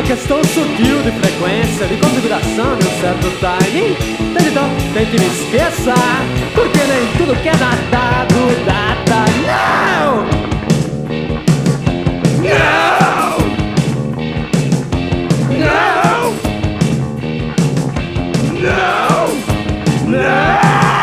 questão sutil de frequência, de configuração de um certo timing. Então, tente me esqueça, porque nem tudo que é datado, data. Não! Não! Não! Não! Não!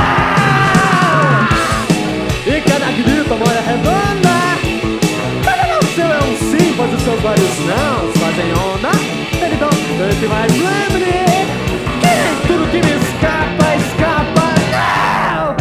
E cada grito a moda redonda. Cada não seu é um sim, pois os seus vários não fazem onda. Então, tente mais lembre que nem tudo que me escapa, escapa. Não!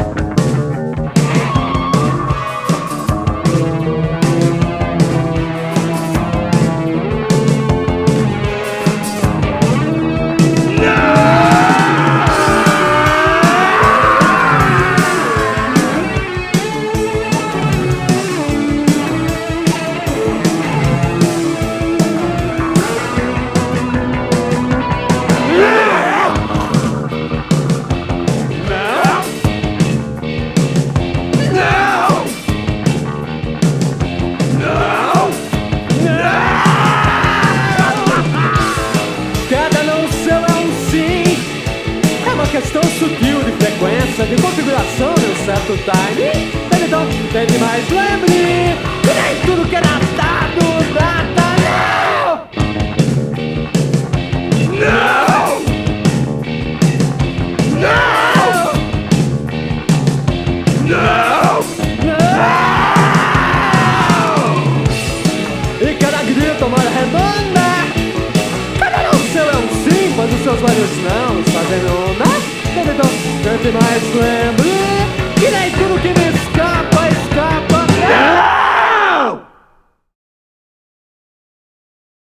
Questão sutil de frequência, de configuração de um certo time. Então, tente mais lembre que nem tudo que é datado, data. Não! Não! Não! Não! E cada grito uma hora redonda. Cada não seu é um sim, mas os seus vários não fazem onda. Então, tente mais lembre que nem tudo que me escapa, escapa.